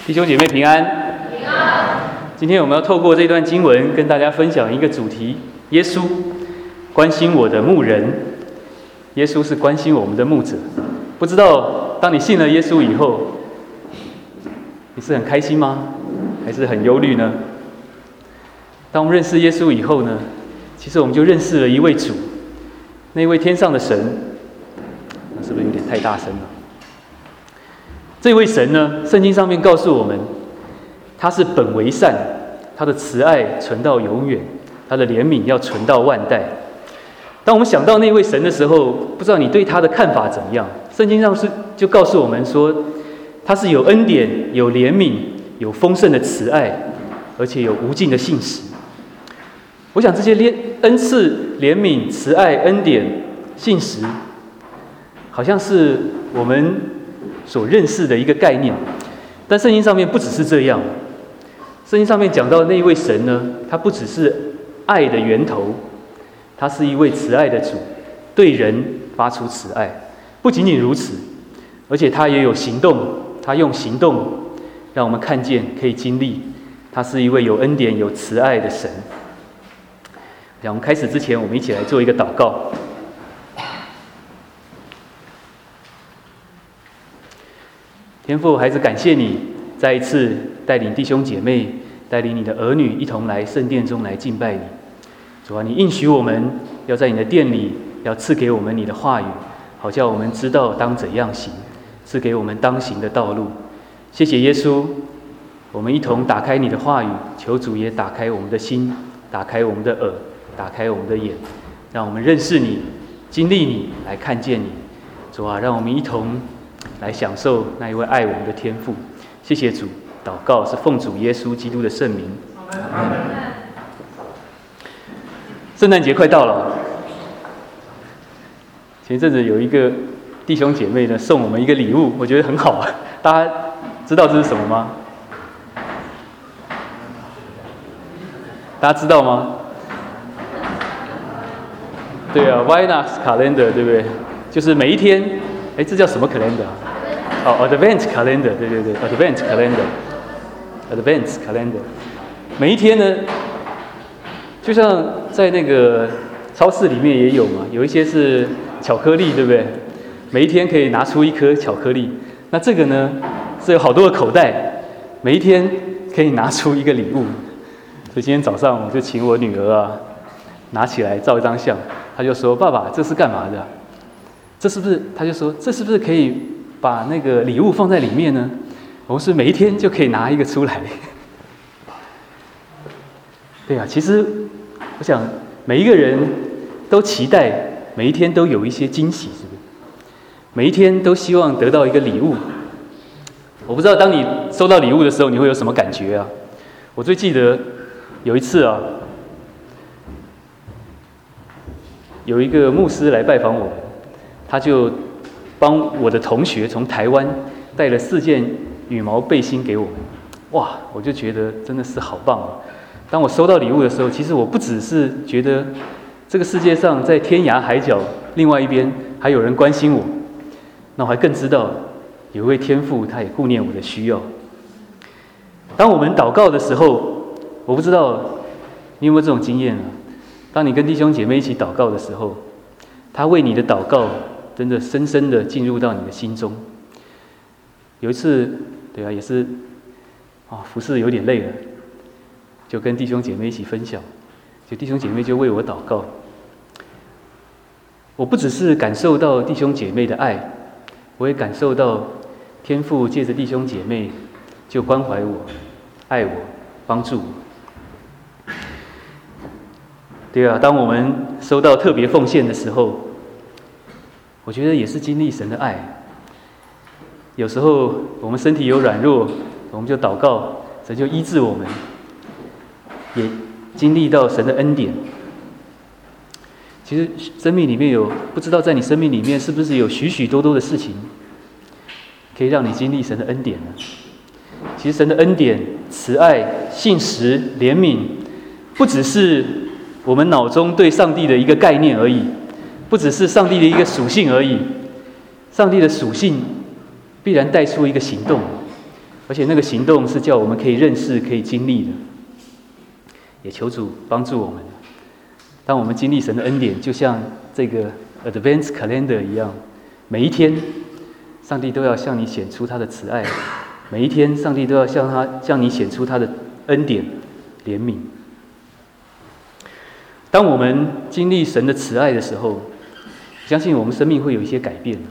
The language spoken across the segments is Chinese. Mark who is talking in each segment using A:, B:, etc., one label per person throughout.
A: 弟兄姐妹平安。
B: 平安。
A: 今天我们要透过这段经文跟大家分享一个主题：耶稣关心我的牧人。耶稣是关心我们的牧者。不知道当你信了耶稣以后，你是很开心吗？还是很忧虑呢？当我们认识耶稣以后呢，其实我们就认识了一位主，那位天上的神。那是不是有点太大声了？这位神呢，圣经上面告诉我们，他是本为善，他的慈爱存到永远，他的怜悯要存到万代。当我们想到那位神的时候，不知道你对他的看法怎么样？圣经上就告诉我们说，他是有恩典、有怜悯、有丰盛的慈爱，而且有无尽的信实。我想这些恩赐、怜悯、慈爱、恩典、信实，好像是我们所认识的一个概念，但圣经上面不只是这样。圣经上面讲到那一位神呢，他不只是爱的源头，他是一位慈爱的主，对人发出慈爱。不仅仅如此，而且他也有行动，他用行动让我们看见，可以经历，他是一位有恩典、有慈爱的神。让我们开始之前，我们一起来做一个祷告。天父，孩子感谢你再一次带领弟兄姐妹，带领你的儿女一同来圣殿中来敬拜你。主啊，你应许我们要在你的殿里，要赐给我们你的话语，好叫我们知道当怎样行，赐给我们当行的道路。谢谢耶稣，我们一同打开你的话语，求主也打开我们的心，打开我们的耳，打开我们的眼，让我们认识你，经历你，来看见你。主啊，让我们一同来享受那一位爱我们的天父。谢谢主，祷告是奉主耶稣基督的圣名。阿们。圣诞节快到了，前一阵子有一个弟兄姐妹呢送我们一个礼物，我觉得很好啊。大家知道这是什么吗？大家知道吗？对啊 ，Vinax Calendar 对不对？就是每一天，这叫什么 calendar 啊？Advent Calendar， 对 ，Advent Calendar，Advent Calendar。每一天呢，就像在那个超市里面也有嘛，有一些是巧克力，对不对？每一天可以拿出一颗巧克力。那这个呢，是有好多个口袋，每一天可以拿出一个礼物。所以今天早上我就请我女儿啊，拿起来照一张相，她就说：“爸爸，这是干嘛的？这是不是？”她就说：“这是不是可以把那个礼物放在里面呢？我们是每一天就可以拿一个出来。”对啊，其实我想每一个人都期待每一天都有一些惊喜，是不是？每一天都希望得到一个礼物。我不知道当你收到礼物的时候，你会有什么感觉啊？我最记得有一次啊，有一个牧师来拜访我们，他就帮我的同学从台湾带了4件羽毛背心给我们。哇，我就觉得真的是好棒啊！当我收到礼物的时候，其实我不只是觉得这个世界上在天涯海角另外一边还有人关心我，那我还更知道有一位天父他也顾念我的需要。当我们祷告的时候，我不知道你有没有这种经验啊？当你跟弟兄姐妹一起祷告的时候，他为你的祷告真的深深的进入到你的心中。有一次，对啊，也是服侍有点累了，就跟弟兄姐妹一起分享，就弟兄姐妹就为我祷告。我不只是感受到弟兄姐妹的爱，我也感受到天父借着弟兄姐妹就关怀我、爱我、帮助我。对啊，当我们收到特别奉献的时候，我觉得也是经历神的爱。有时候我们身体有软弱，我们就祷告，神就医治我们，也经历到神的恩典。其实生命里面有，不知道在你生命里面是不是有许许多多的事情，可以让你经历神的恩典呢？其实神的恩典、慈爱、信实、怜悯，不只是我们脑中对上帝的一个概念而已，不只是上帝的一个属性而已。上帝的属性必然带出一个行动， 而且那个行动是叫我们可以认识、可以经历的。也求主帮助我们，当我们经历神的恩典，就像这个 Advent Calendar 一样，每一天，上帝都要向你显出他的慈爱；每一天，上帝都要向你显出他的恩典、怜悯。当我们经历神的慈爱的时候，相信我们生命会有一些改变。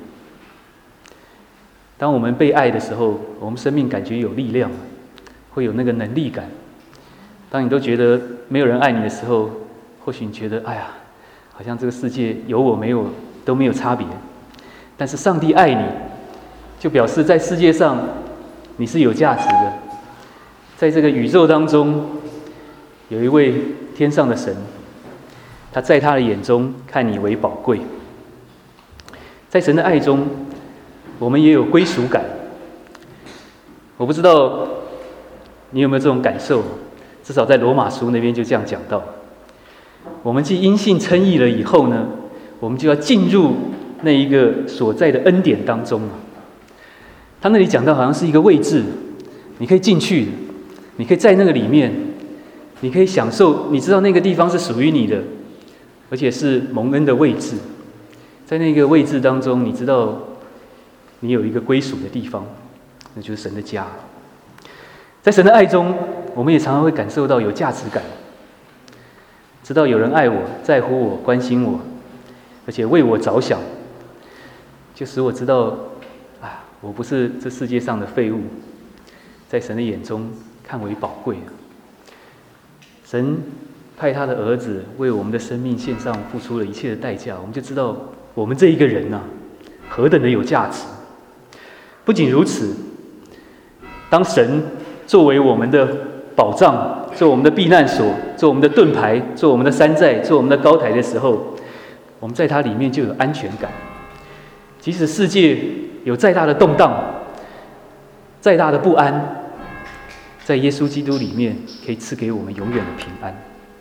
A: 当我们被爱的时候，我们生命感觉有力量，会有那个能力感。当你都觉得没有人爱你的时候，或许你觉得，哎呀，好像这个世界有我没有都没有差别。但是上帝爱你，就表示在世界上你是有价值的。在这个宇宙当中，有一位天上的神，他在他的眼中看你为宝贵。在神的爱中，我们也有归属感。我不知道你有没有这种感受，至少在罗马书那边就这样讲到。我们既因信称义了以后呢，我们就要进入那一个所在的恩典当中。他那里讲到好像是一个位置，你可以进去的，你可以在那个里面，你可以享受，你知道那个地方是属于你的，而且是蒙恩的位置。在那个位置当中，你知道你有一个归属的地方，那就是神的家。在神的爱中，我们也常常会感受到有价值感，知道有人爱我、在乎我、关心我，而且为我着想，就使我知道，我不是这世界上的废物，在神的眼中看为宝贵。神派他的儿子为我们的生命献上，付出了一切的代价，我们就知道我们这一个人何等的有价值。不仅如此，当神作为我们的保障，做我们的避难所，做我们的盾牌，做我们的山寨，做我们的高台的时候，我们在它里面就有安全感。即使世界有再大的动荡，再大的不安，在耶稣基督里面可以赐给我们永远的平安。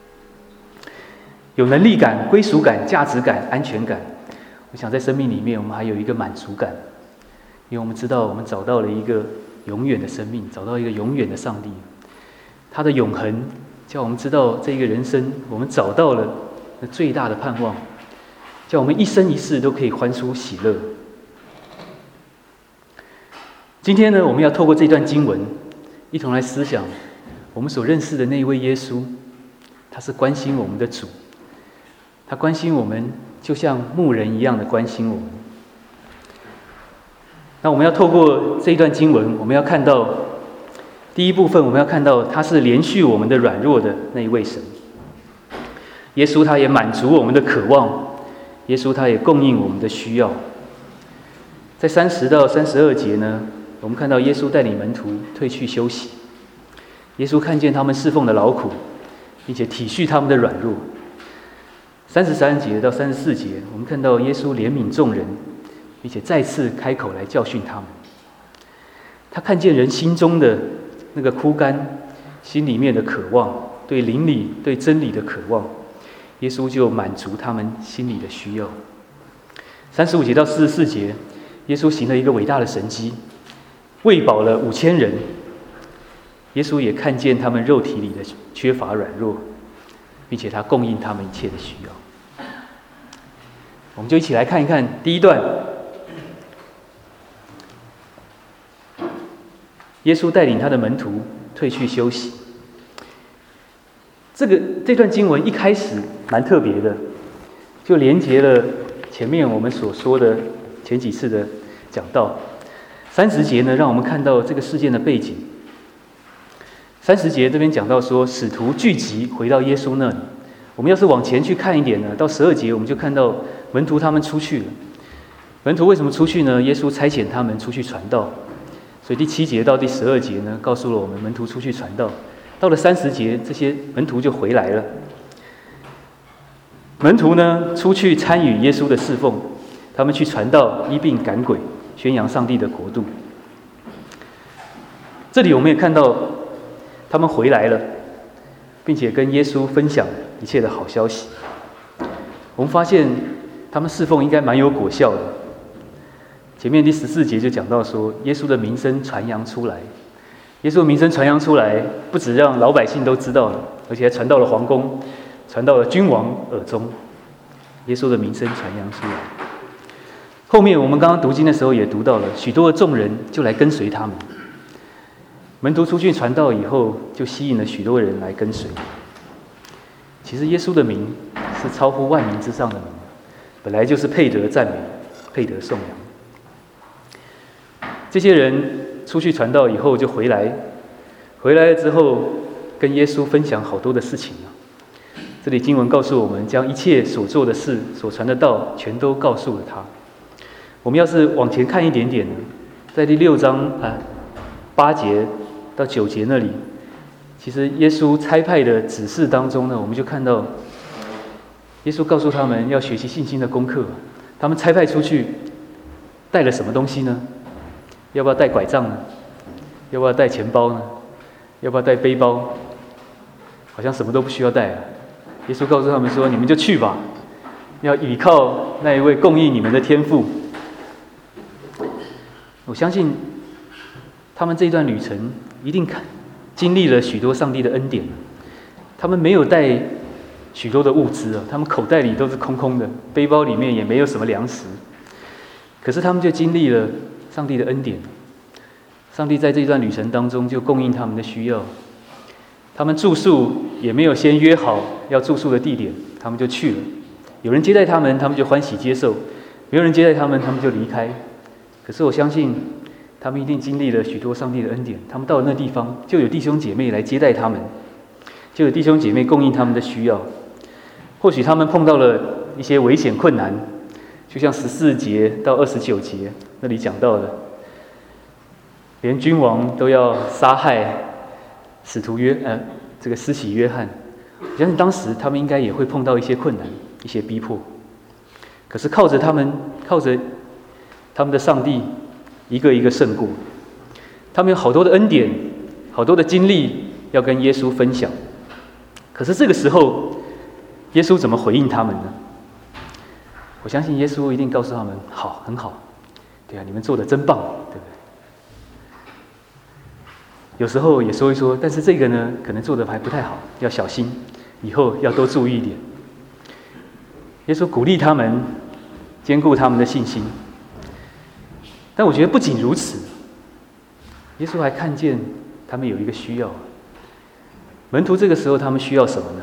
A: 有能力感、归属感、价值感、安全感。我想在生命里面我们还有一个满足感，因为我们知道我们找到了一个永远的生命，找到一个永远的上帝。他的永恒叫我们知道这个人生我们找到了那最大的盼望，叫我们一生一世都可以欢呼喜乐。今天呢，我们要透过这段经文一同来思想我们所认识的那一位耶稣，他是关心我们的主，他关心我们就像牧人一样的关心我们。那我们要透过这一段经文，我们要看到第一部分，我们要看到他是连续我们的软弱的那一位神。耶稣他也满足我们的渴望，耶稣他也供应我们的需要。在30到32节呢，我们看到耶稣带领门徒退去休息。耶稣看见他们侍奉的劳苦，并且体恤他们的软弱。33节到34节，我们看到耶稣怜悯众人，并且再次开口来教训他们。他看见人心中的那个枯干，心里面的渴望，对灵里、对真理的渴望，耶稣就满足他们心里的需要。35节到44节，耶稣行了一个伟大的神迹，喂饱了5000人。耶稣也看见他们肉体里的缺乏软弱，并且他供应他们一切的需要。我们就一起来看一看第一段，耶稣带领他的门徒退去休息。这段经文一开始蛮特别的，就连结了前面我们所说的前几次的讲道。30节呢，让我们看到这个事件的背景。30节这边讲到说，使徒聚集回到耶稣那里。我们要是往前去看一点呢，到12节我们就看到门徒他们出去了。门徒为什么出去呢？耶稣差遣他们出去传道。所以第7节到第12节呢，告诉了我们门徒出去传道。到了30节，这些门徒就回来了。门徒呢，出去参与耶稣的侍奉，他们去传道、医病、赶鬼，宣扬上帝的国度。这里我们也看到他们回来了，并且跟耶稣分享一切的好消息。我们发现他们侍奉应该蛮有果效的。前面第14节就讲到说，耶稣的名声传扬出来， 耶稣的名声传扬出来，不只让老百姓都知道了，而且还传到了皇宫，传到了君王耳中。耶稣的名声传扬出来。后面我们刚刚读经的时候也读到了，许多的众人就来跟随他们。门徒出去传道以后，就吸引了许多人来跟随。其实耶稣的名是超乎万名之上的名，本来就是配得赞美，配得颂扬。这些人出去传道以后就回来了之后，跟耶稣分享好多的事情啊。这里经文告诉我们，将一切所做的事、所传的道，全都告诉了他。我们要是往前看一点点呢，在第6章8节到9节那里，其实耶稣差派的指示当中呢，我们就看到耶稣告诉他们要学习信心的功课。他们差派出去带了什么东西呢？要不要带拐杖呢？要不要带钱包呢？要不要带背包？好像什么都不需要带啊。耶稣告诉他们说：“你们就去吧，要倚靠那一位供应你们的天父。”我相信他们这一段旅程一定经历了许多上帝的恩典。他们没有带许多的物资啊，他们口袋里都是空空的，背包里面也没有什么粮食。可是他们就经历了上帝的恩典。上帝在这段旅程当中就供应他们的需要。他们住宿也没有先约好要住宿的地点，他们就去了。有人接待他们，他们就欢喜接受；没有人接待他们，他们就离开。可是我相信，他们一定经历了许多上帝的恩典。他们到了那地方，就有弟兄姐妹来接待他们，就有弟兄姐妹供应他们的需要。或许他们碰到了一些危险困难，就像14节到29节那里讲到的，连君王都要杀害使徒这个施洗约翰。我相信当时他们应该也会碰到一些困难、一些逼迫。可是靠着他们的上帝，一个一个胜过。他们有好多的恩典，好多的经历要跟耶稣分享。可是这个时候，耶稣怎么回应他们呢？我相信耶稣一定告诉他们：好，很好，对啊，你们做得真棒，对不对？有时候也说一说，但是这个呢，可能做得还不太好，要小心，以后要多注意一点。耶稣鼓励他们，坚固他们的信心。但我觉得不仅如此，耶稣还看见他们有一个需要。门徒这个时候他们需要什么呢？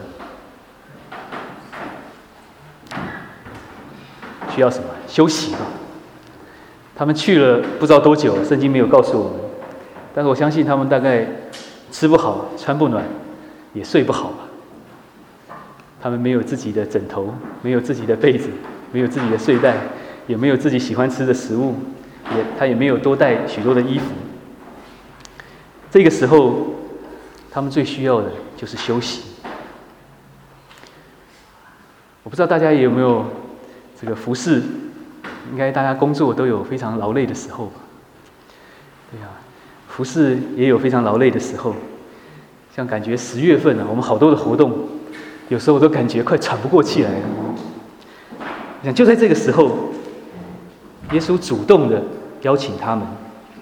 A: 需要什么？休息吧。他们去了不知道多久，圣经没有告诉我们，但是我相信他们大概吃不好、穿不暖，也睡不好吧。他们没有自己的枕头，没有自己的被子，没有自己的睡袋，也没有自己喜欢吃的食物，他也没有多带许多的衣服。这个时候，他们最需要的就是休息。我不知道大家有没有这个服侍，应该大家工作都有非常劳累的时候吧？对啊，服侍也有非常劳累的时候。像感觉10月份啊，我们好多的活动，有时候我都感觉快喘不过气来了。我想就在这个时候，耶稣主动的邀请他们，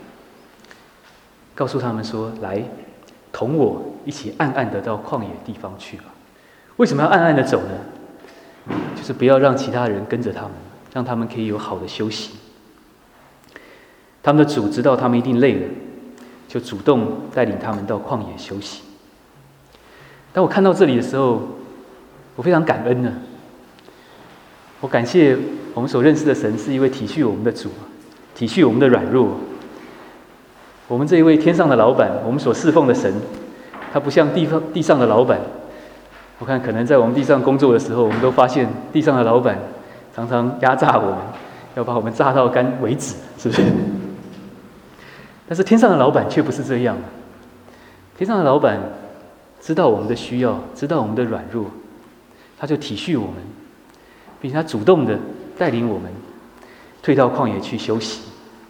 A: 告诉他们说：“来，同我一起暗暗的到旷野地方去吧。”为什么要暗暗的走呢？就是不要让其他人跟着他们，让他们可以有好的休息。他们的主知道他们一定累了，就主动带领他们到旷野休息。当我看到这里的时候，我非常感恩呢。我感谢我们所认识的神是一位体恤我们的主，体恤我们的软弱。我们这一位天上的老板，我们所侍奉的神，他不像地上的老板。我看可能在我们地上工作的时候，我们都发现地上的老板常常压榨我们，要把我们榨到干为止，是不是？但是天上的老板却不是这样。天上的老板知道我们的需要，知道我们的软弱，他就体恤我们，并且他主动的带领我们退到旷野去休息。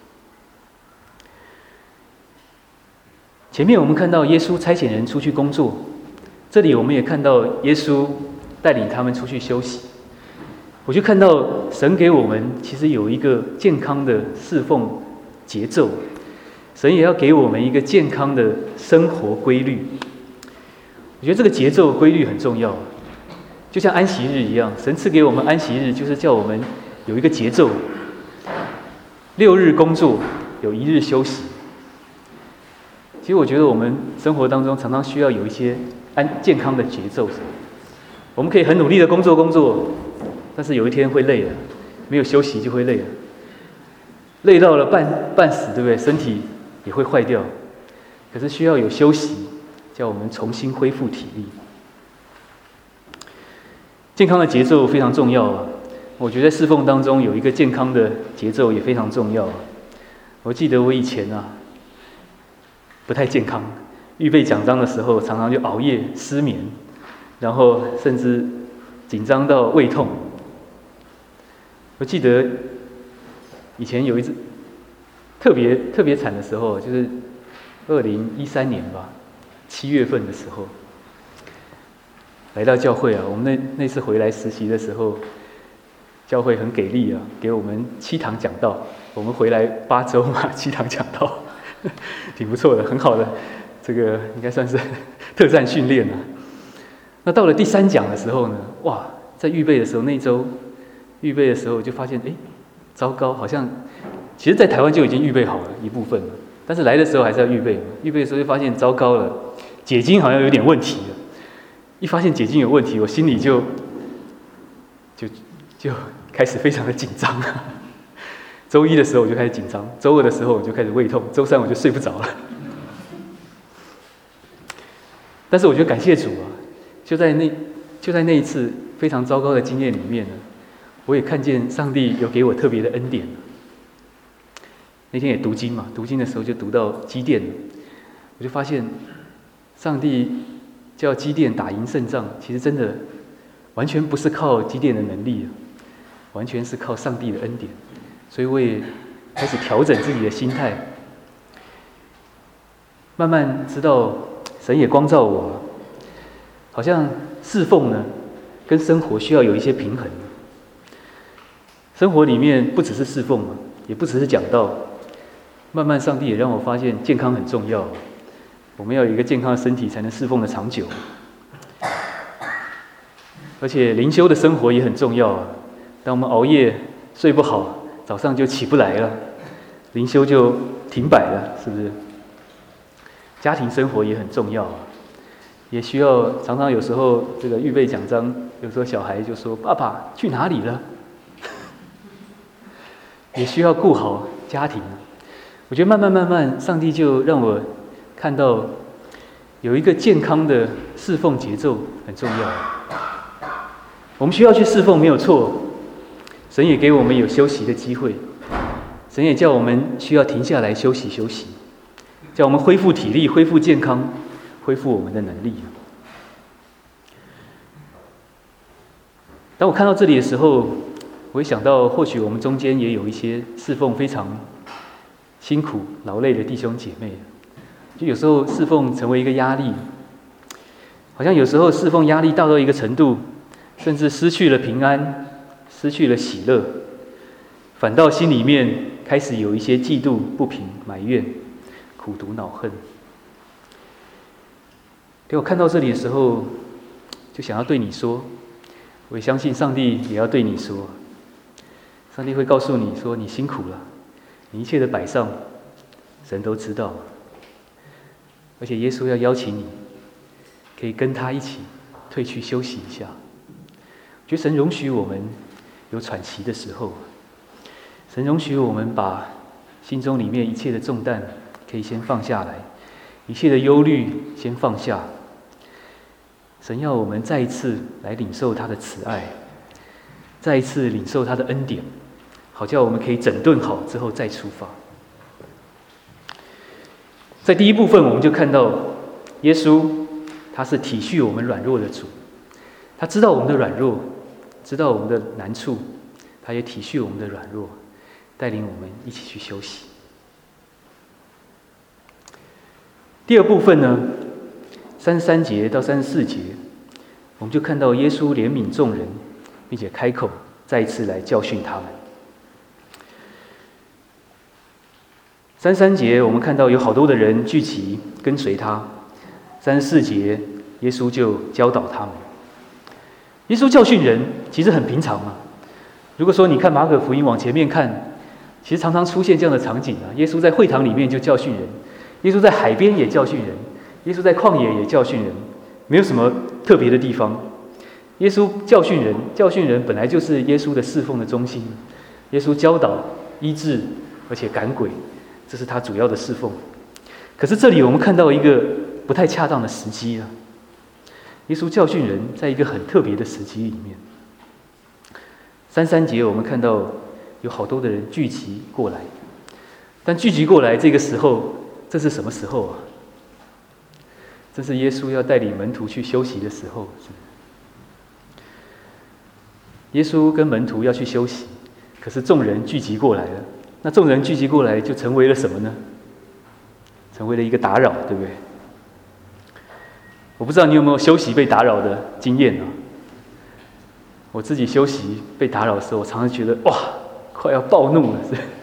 A: 前面我们看到耶稣差遣人出去工作，这里我们也看到耶稣带领他们出去休息。我就看到神给我们其实有一个健康的侍奉节奏， 神也要给我们一个健康的生活规律。我觉得这个节奏规律很重要，就像安息日一样，神赐给我们安息日，就是叫我们有一个节奏。6日工作，有1日休息。其实我觉得我们生活当中常常需要有一些健康的节奏。我们可以很努力的工作，但是有一天会累了，没有休息就会累了，累到了半死，对不对？身体也会坏掉。可是需要有休息，叫我们重新恢复体力。健康的节奏非常重要啊！我觉得侍奉当中有一个健康的节奏也非常重要啊。我记得我以前不太健康，预备讲章的时候常常就熬夜失眠，然后甚至紧张到胃痛。我记得以前有一次特别惨的时候，就是2013年吧，7月份的时候，来到教会啊。我们那次回来实习的时候，教会很给力啊，给我们7堂讲道。我们回来8周嘛，7堂讲道，挺不错的，很好的，这个应该算是特战训练了。那到了第3讲的时候呢，哇，在预备的时候，那一周预备的时候就发现，糟糕，好像其实在台湾就已经预备好了一部分了，但是来的时候还是要预备嘛。预备的时候就发现糟糕了，解经好像有点问题了。一发现解经有问题，我心里就开始非常的紧张。周1的时候我就开始紧张，周2的时候我就开始胃痛，周3我就睡不着了。但是我觉得感谢主啊，就在那一次非常糟糕的经验里面呢，我也看见上帝有给我特别的恩典。那天也读经嘛，读经的时候就读到基甸，我就发现上帝叫基甸打赢胜仗，其实真的完全不是靠基甸的能力，完全是靠上帝的恩典。所以我也开始调整自己的心态，慢慢知道神也光照我，好像侍奉呢跟生活需要有一些平衡。生活里面不只是侍奉嘛，也不只是讲道。慢慢上帝也让我发现健康很重要，我们要有一个健康的身体才能侍奉的长久。而且灵修的生活也很重要啊，当我们熬夜睡不好，早上就起不来了，灵修就停摆了，是不是？家庭生活也很重要啊，也需要常常有时候这个预备讲章，有时候小孩就说：“爸爸去哪里了？”也需要顾好家庭。我觉得慢慢，上帝就让我看到有一个健康的侍奉节奏很重要。我们需要去侍奉没有错，神也给我们有休息的机会，神也叫我们需要停下来休息，叫我们恢复体力、恢复健康、恢复我们的能力。当我看到这里的时候，我会想到，或许我们中间也有一些侍奉非常辛苦、劳累的弟兄姐妹，就有时候侍奉成为一个压力，好像有时候侍奉压力到一个程度，甚至失去了平安，失去了喜乐，反倒心里面开始有一些嫉妒、不平、埋怨、苦毒、恼恨。当我看到这里的时候，就想要对你说，我也相信上帝也要对你说，上帝会告诉你说，你辛苦了，你一切的摆上，神都知道。而且耶稣要邀请你，可以跟他一起退去休息一下。我觉得神容许我们有喘息的时候，神容许我们把心中里面一切的重担可以先放下来，一切的忧虑先放下。神要我们再一次来领受他的慈爱，再一次领受他的恩典，好叫我们可以整顿好之后再出发。在第一部分我们就看到耶稣他是体恤我们软弱的主，他知道我们的软弱，知道我们的难处，他也体恤我们的软弱，带领我们一起去休息。第二部分呢，33节到34节，我们就看到耶稣怜悯众人，并且开口再一次来教训他们。 33节我们看到有好多的人聚集跟随他。34节耶稣就教导他们。耶稣教训人其实很平常啊。如果说你看马可福音往前面看，其实常常出现这样的场景啊。耶稣在会堂里面就教训人，耶稣在海边也教训人，耶稣在旷野也教训人，没有什么特别的地方。耶稣教训人，教训人本来就是耶稣的侍奉的中心。耶稣教导、医治，而且赶鬼，这是他主要的侍奉。可是这里我们看到一个不太恰当的时机啊。耶稣教训人在一个很特别的时机里面。33节我们看到有好多的人聚集过来，但聚集过来这个时候，这是什么时候啊？这是耶稣要带领门徒去休息的时候。耶稣跟门徒要去休息，可是众人聚集过来了。那众人聚集过来就成为了什么呢？成为了一个打扰，对不对？我不知道你有没有休息被打扰的经验啊？我自己休息被打扰的时候，我常常觉得哇，快要暴怒了，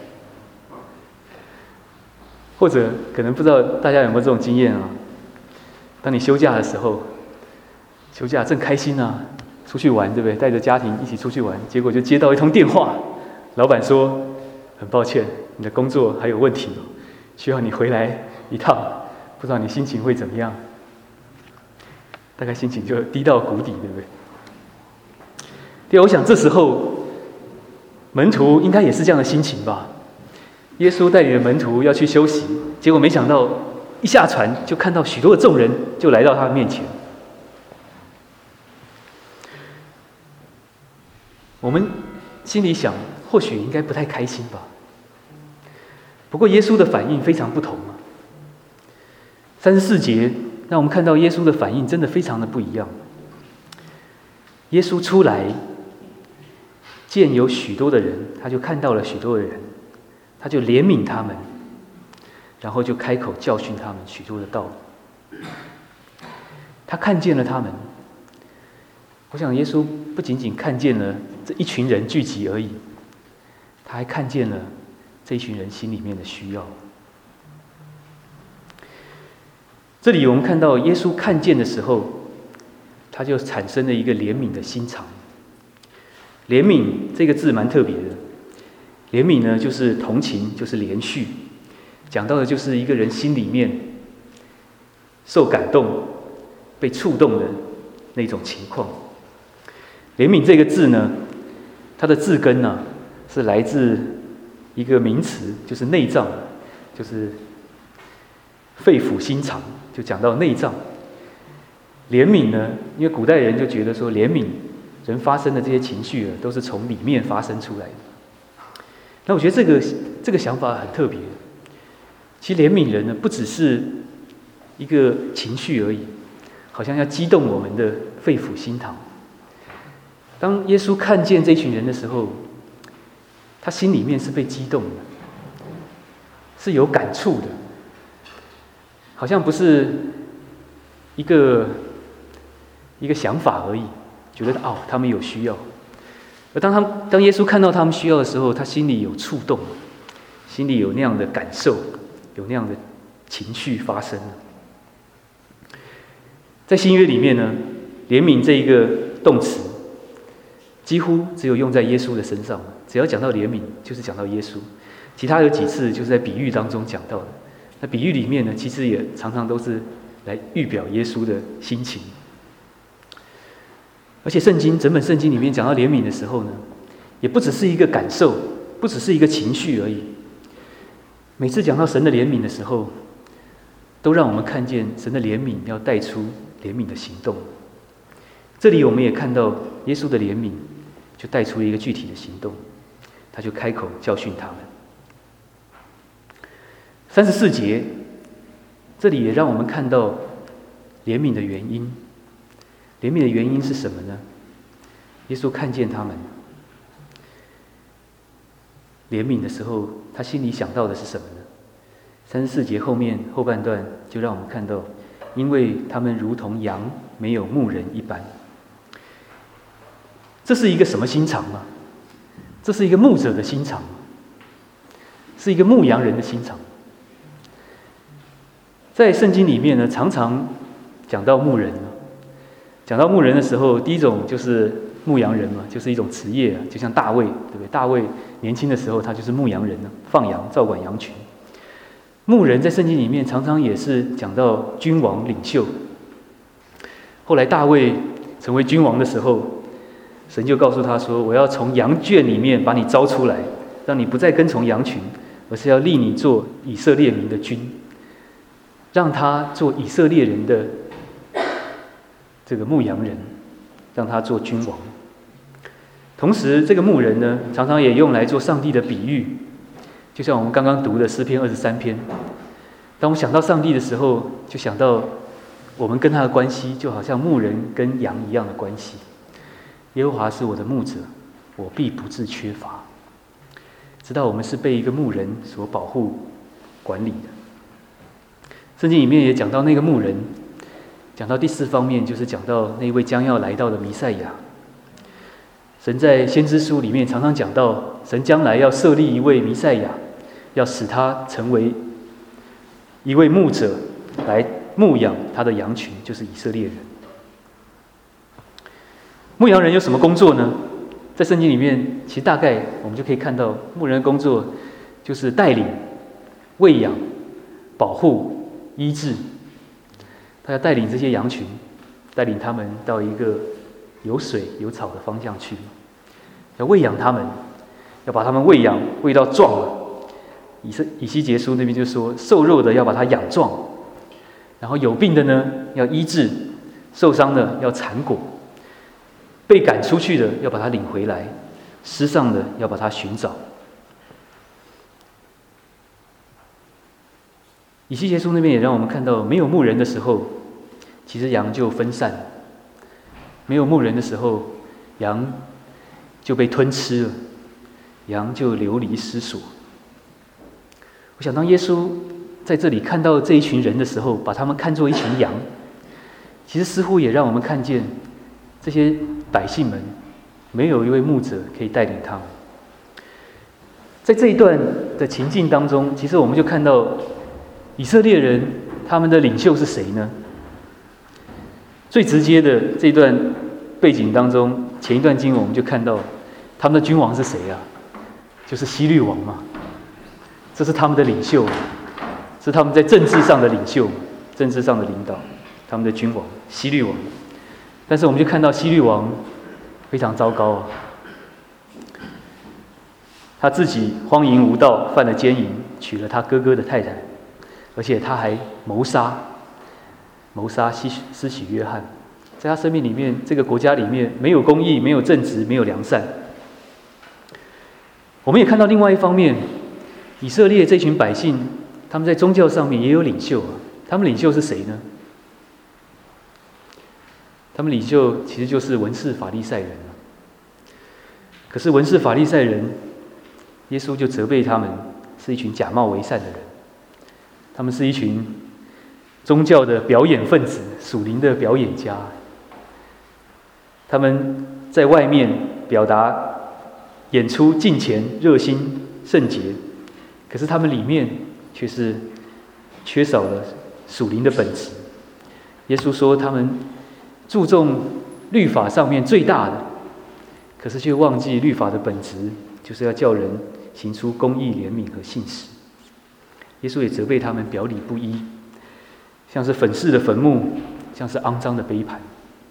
A: 或者可能不知道大家有没有这种经验啊？当你休假的时候，休假正开心啊，出去玩，对不对？带着家庭一起出去玩，结果就接到一通电话，老板说：“很抱歉，你的工作还有问题，需要你回来一趟，不知道你心情会怎么样？”大概心情就低到谷底，对不对？对，我想这时候门徒应该也是这样的心情吧。耶稣带领的门徒要去休息，结果没想到一下船就看到许多的众人就来到他的面前。我们心里想，或许应该不太开心吧。不过耶稣的反应非常不同啊。34节让我们看到耶稣的反应真的非常的不一样。耶稣出来见有许多的人，他就看到了许多的人，他就怜悯他们，然后就开口教训他们许多的道理。他看见了他们，我想耶稣不仅仅看见了这一群人聚集而已，他还看见了这一群人心里面的需要。这里我们看到耶稣看见的时候，他就产生了一个怜悯的心肠。怜悯这个字蛮特别的，怜悯呢就是同情，就是连续，讲到的就是一个人心里面受感动、被触动的那种情况。怜悯这个字呢，它的字根呢是来自一个名词，就是内脏，就是肺腑心肠，就讲到内脏。怜悯呢，因为古代人就觉得说怜悯人发生的这些情绪都是从里面发生出来的。那我觉得这个想法很特别。其实怜悯人呢，不只是一个情绪而已，好像要激动我们的肺腑心肠。当耶稣看见这群人的时候，他心里面是被激动的，是有感触的，好像不是一个想法而已，觉得他们有需要。而当耶稣看到他们需要的时候，他心里有触动，心里有那样的感受，有那样的情绪发生。在新约里面呢，怜悯这一个动词几乎只有用在耶稣的身上，只要讲到怜悯，就是讲到耶稣。其他有几次就是在比喻当中讲到的。那比喻里面呢，其实也常常都是来预表耶稣的心情。而且整本圣经里面讲到怜悯的时候呢，也不只是一个感受，不只是一个情绪而已。每次讲到神的怜悯的时候，都让我们看见神的怜悯要带出怜悯的行动。这里我们也看到耶稣的怜悯就带出一个具体的行动，他就开口教训他们。34节，这里也让我们看到怜悯的原因。怜悯的原因是什么呢？耶稣看见他们怜悯的时候，他心里想到的是什么呢？34节后半段就让我们看到，因为他们如同羊没有牧人一般。这是一个什么心肠啊？这是一个牧者的心肠，是一个牧羊人的心肠。 在圣经里面呢，常常讲到牧人。讲到牧人的时候，第一种就是牧羊人嘛，就是一种职业啊，就像大卫，对不对？大卫年轻的时候，他就是牧羊人呢，放羊、照管羊群。牧人在圣经里面常常也是讲到君王、领袖。后来大卫成为君王的时候，神就告诉他说：“我要从羊圈里面把你招出来，让你不再跟从羊群，而是要立你做以色列民的君，让他做以色列人的这个牧羊人，让他做君王。”同时，这个牧人呢，常常也用来做上帝的比喻，就像我们刚刚读的诗篇23篇。当我想到上帝的时候，就想到我们跟他的关系，就好像牧人跟羊一样的关系。耶和华是我的牧者，我必不致缺乏。知道我们是被一个牧人所保护、管理的。圣经里面也讲到那个牧人，讲到第4方面，就是讲到那位将要来到的弥赛亚。神在先知书里面常常讲到，神将来要设立一位弥赛亚，要使他成为一位牧者，来牧养他的羊群，就是以色列人。牧羊人有什么工作呢？在圣经里面，其实大概我们就可以看到，牧人的工作就是带领、喂养、保护、医治。他要带领这些羊群，带领他们到一个有水有草的方向去，要喂养他们，要把他们喂养喂到壮了。以西结书那边就说，瘦弱的要把它养壮，然后有病的呢要医治，受伤的要缠裹，被赶出去的要把他领回来，失丧的要把他寻找。以西结书那边也让我们看到，没有牧人的时候，其实羊就分散了；没有牧人的时候，羊就被吞吃了，羊就流离失所。我想，当耶稣在这里看到这一群人的时候，把他们看作一群羊，其实似乎也让我们看见这些百姓们没有一位牧者可以带领他们。在这一段的情境当中，其实我们就看到以色列人他们的领袖是谁呢？最直接的这一段背景当中，前一段经文我们就看到他们的君王是谁啊？就是希律王嘛。这是他们的领袖，是他们在政治上的领袖，政治上的领导，他们的君王希律王。但是我们就看到希律王非常糟糕啊，他自己荒淫无道，犯了奸淫，娶了他哥哥的太太，而且他还谋杀施洗约翰。在他生命里面，这个国家里面没有公义，没有正直，没有良善。我们也看到另外一方面，以色列这群百姓，他们在宗教上面也有领袖啊。他们领袖是谁呢？他们领袖其实就是文士法利赛人啊。可是文士法利赛人，耶稣就责备他们是一群假冒为善的人，他们是一群宗教的表演分子，属灵的表演家。他们在外面表达、演出敬虔、热心、圣洁。可是他们里面却是缺少了属灵的本质。耶稣说他们注重律法上面最大的，可是却忘记律法的本质，就是要叫人行出公义、怜悯和信实。耶稣也责备他们表里不一，像是粉饰的坟墓，像是肮脏的杯盘。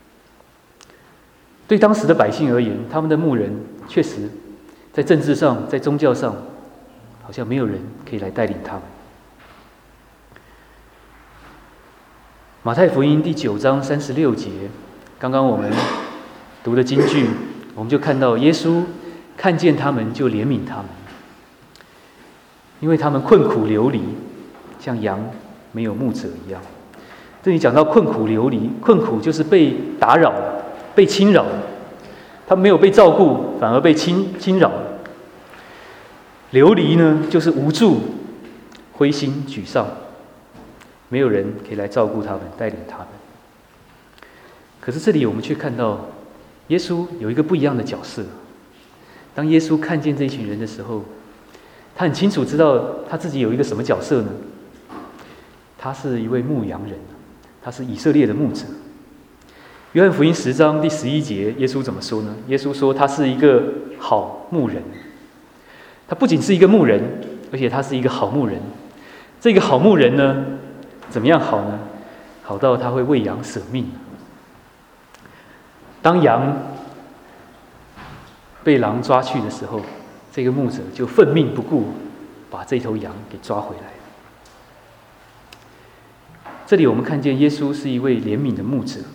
A: 对当时的百姓而言，他们的牧人确实在政治上、在宗教上，好像没有人可以来带领他们。马太福音第9章36节，刚刚我们读的金句，我们就看到耶稣看见他们就怜悯他们，因为他们困苦流离，像羊没有牧者一样。这里讲到困苦流离，困苦就是被打扰、被侵扰，他们没有被照顾，反而被侵扰。流离呢，就是无助、灰心、沮丧，没有人可以来照顾他们、带领他们。可是这里我们却看到，耶稣有一个不一样的角色。当耶稣看见这一群人的时候，他很清楚知道他自己有一个什么角色呢？ 他是一位牧羊人，他是以色列的牧者。约翰福音10章第11节，耶稣怎么说呢？耶稣说他是一个好牧人。他不仅是一个牧人，而且他是一个好牧人。这个好牧人呢，怎么样好呢？好到他会为羊舍命。当羊被狼抓去的时候，这个牧者就奋命不顾，把这头羊给抓回来。这里我们看见耶稣是一位怜悯的牧者。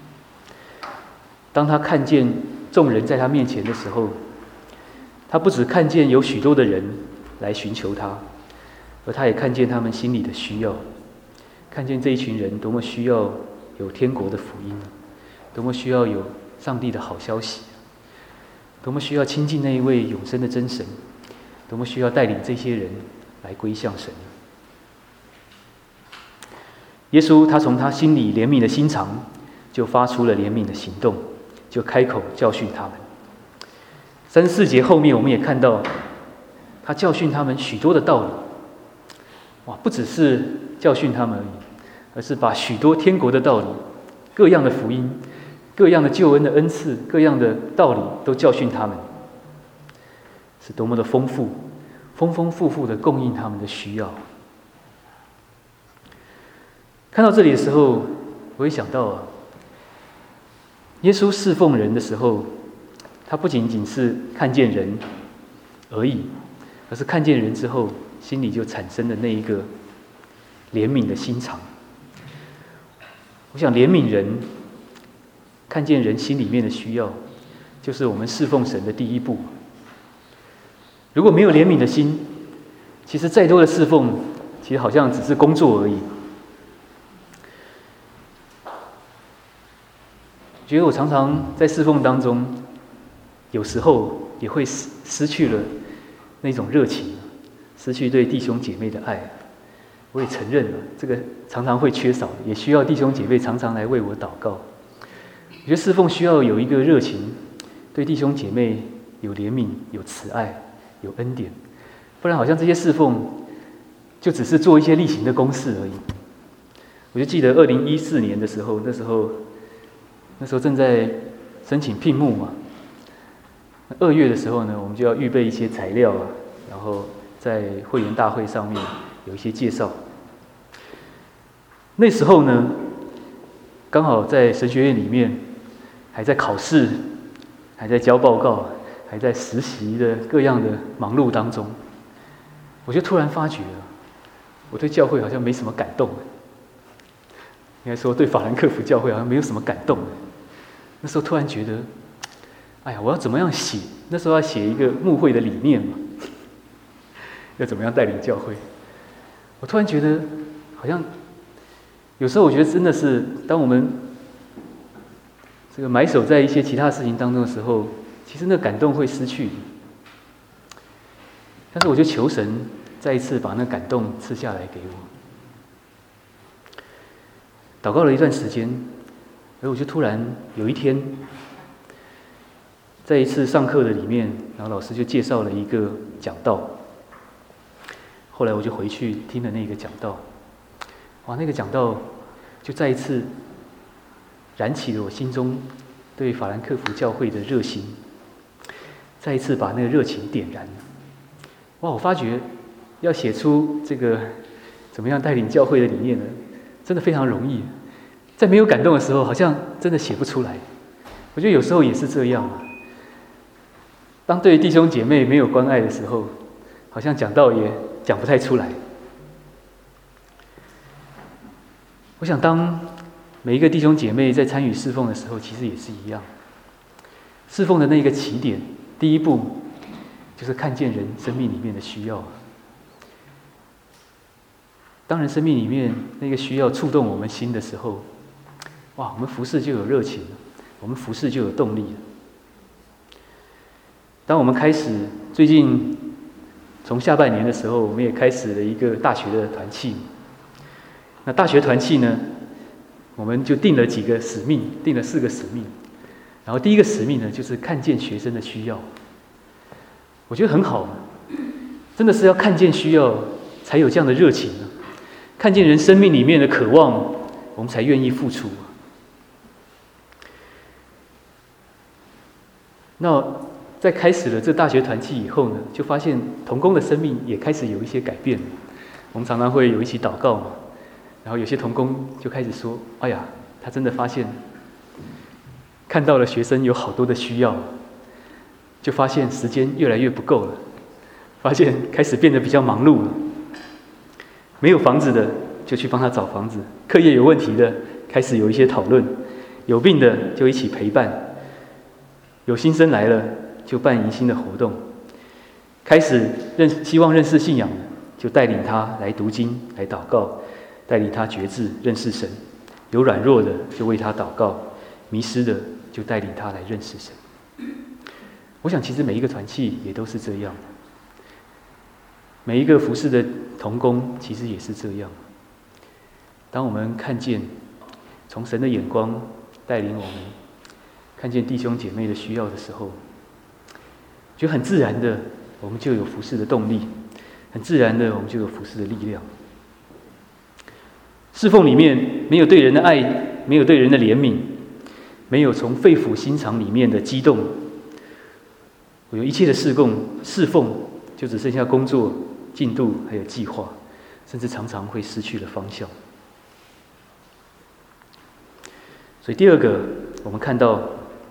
A: 当他看见众人在他面前的时候，他不只看见有许多的人来寻求他，而他也看见他们心里的需要，看见这一群人多么需要有天国的福音，多么需要有上帝的好消息，多么需要亲近那一位永生的真神，多么需要带领这些人来归向神。耶稣他从他心里怜悯的心肠，就发出了怜悯的行动，就开口教训他们。34节后面我们也看到，他教训他们许多的道理。哇，不只是教训他们而已，而是把许多天国的道理、各样的福音、各样的救恩的恩赐、各样的道理都教训他们，是多么的丰富，丰丰富富的供应他们的需要。看到这里的时候，我会想到耶稣侍奉人的时候，他不仅仅是看见人而已，而是看见人之后，心里就产生了那一个怜悯的心肠。我想怜悯人，看见人心里面的需要，就是我们侍奉神的第一步。如果没有怜悯的心，其实再多的侍奉，其实好像只是工作而已。觉得我常常在侍奉当中，有时候也会失去了那种热情，失去对弟兄姐妹的爱。我也承认了，这个常常会缺少，也需要弟兄姐妹常常来为我祷告。我觉得侍奉需要有一个热情，对弟兄姐妹有怜悯、有慈爱、有恩典，不然好像这些侍奉就只是做一些例行的公事而已。我就记得2014年的时候，那时候正在申请聘牧嘛。2月的时候呢，我们就要预备一些材料啊，然后在会员大会上面有一些介绍。那时候呢，刚好在神学院里面还在考试，还在交报告，还在实习的各样的忙碌当中，我就突然发觉了，我对教会好像没什么感动。应该说对法兰克福教会好像没有什么感动。那时候突然觉得，哎呀，我要怎么样写？那时候要写一个牧会的理念嘛，要怎么样带领教会？我突然觉得，好像有时候我觉得真的是，当我们这个埋首在一些其他事情当中的时候，其实那感动会失去。但是我就求神再一次把那感动赐下来给我。祷告了一段时间，而我就突然有一天，在一次上课的里面，然后老师就介绍了一个讲道。后来我就回去听了那个讲道，哇，那个讲道就再一次燃起了我心中对法兰克福教会的热心，再一次把那个热情点燃。哇，我发觉要写出这个怎么样带领教会的理念呢，真的非常容易。在没有感动的时候，好像真的写不出来。我觉得有时候也是这样啊。当对弟兄姐妹没有关爱的时候，好像讲道也讲不太出来。我想，当每一个弟兄姐妹在参与侍奉的时候，其实也是一样。侍奉的那个起点，第一步就是看见人生命里面的需要。当人生命里面那个需要触动我们心的时候，哇，我们服事就有热情了，我们服事就有动力了。当我们开始最近从下半年的时候，我们也开始了一个大学的团契。那大学团契呢，我们就定了几个使命，定了4个使命。然后第一个使命呢，就是看见学生的需要。我觉得很好，真的是要看见需要，才有这样的热情。 看见人生命里面的渴望，我们才愿意付出。那在开始了这大学团契以后呢，就发现同工的生命也开始有一些改变。我们常常会有一起祷告嘛，然后有些同工就开始说：“哎呀，他真的发现看到了学生有好多的需要，就发现时间越来越不够了，发现开始变得比较忙碌了。没有房子的就去帮他找房子，课业有问题的开始有一些讨论，有病的就一起陪伴，有新生来了就办迎新的活动，开始希望认识信仰的就带领他来读经来祷告，带领他决志认识神，有软弱的就为他祷告，迷失的就带领他来认识神。我想其实每一个团契也都是这样，每一个服事的同工其实也是这样。当我们看见从神的眼光带领我们看见弟兄姐妹的需要的时候，就很自然的我们就有服事的动力，很自然的我们就有服事的力量。侍奉里面没有对人的爱，没有对人的怜悯，没有从肺腑心肠里面的激动，我有一切的侍奉就只剩下工作进度还有计划，甚至常常会失去了方向。所以第二个，我们看到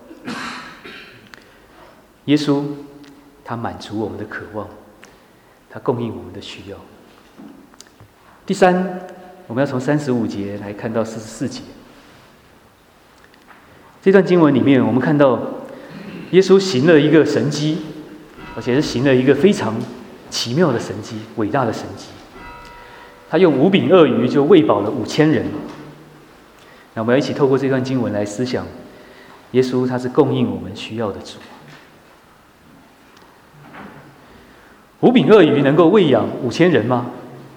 A: 耶稣他满足我们的渴望，他供应我们的需要。第三，我们要从35节来看到44节。这段经文里面，我们看到耶稣行了一个神迹，而且是行了一个非常奇妙的神迹，伟大的神迹。他用5饼2鱼就喂饱了5000人。那我们要一起透过这段经文来思想，耶稣他是供应我们需要的主。5饼2鱼能够喂养5000人吗？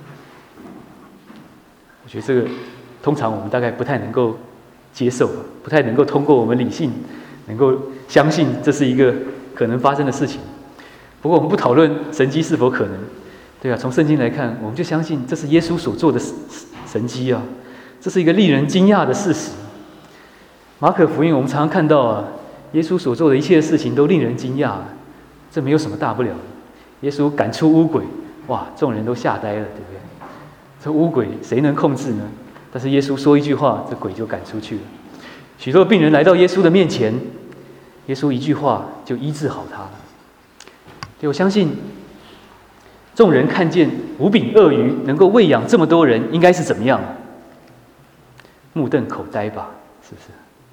A: 我觉得这个通常我们大概不太能够接受，不太能够通过我们理性能够相信这是一个可能发生的事情。不过我们不讨论神迹是否可能，对啊，从圣经来看，我们就相信这是耶稣所做的神迹啊，这是一个令人惊讶的事实。马可福音我们常常看到啊，耶稣所做的一切事情都令人惊讶，这没有什么大不了的。耶稣赶出污鬼，哇，众人都吓呆了，对不对？这污鬼谁能控制呢？但是耶稣说一句话，这鬼就赶出去了。许多病人来到耶稣的面前，耶稣一句话就医治好他了。对，我相信众人看见5饼2鱼能够喂养这么多人，应该是怎么样？目瞪口呆吧，是不是？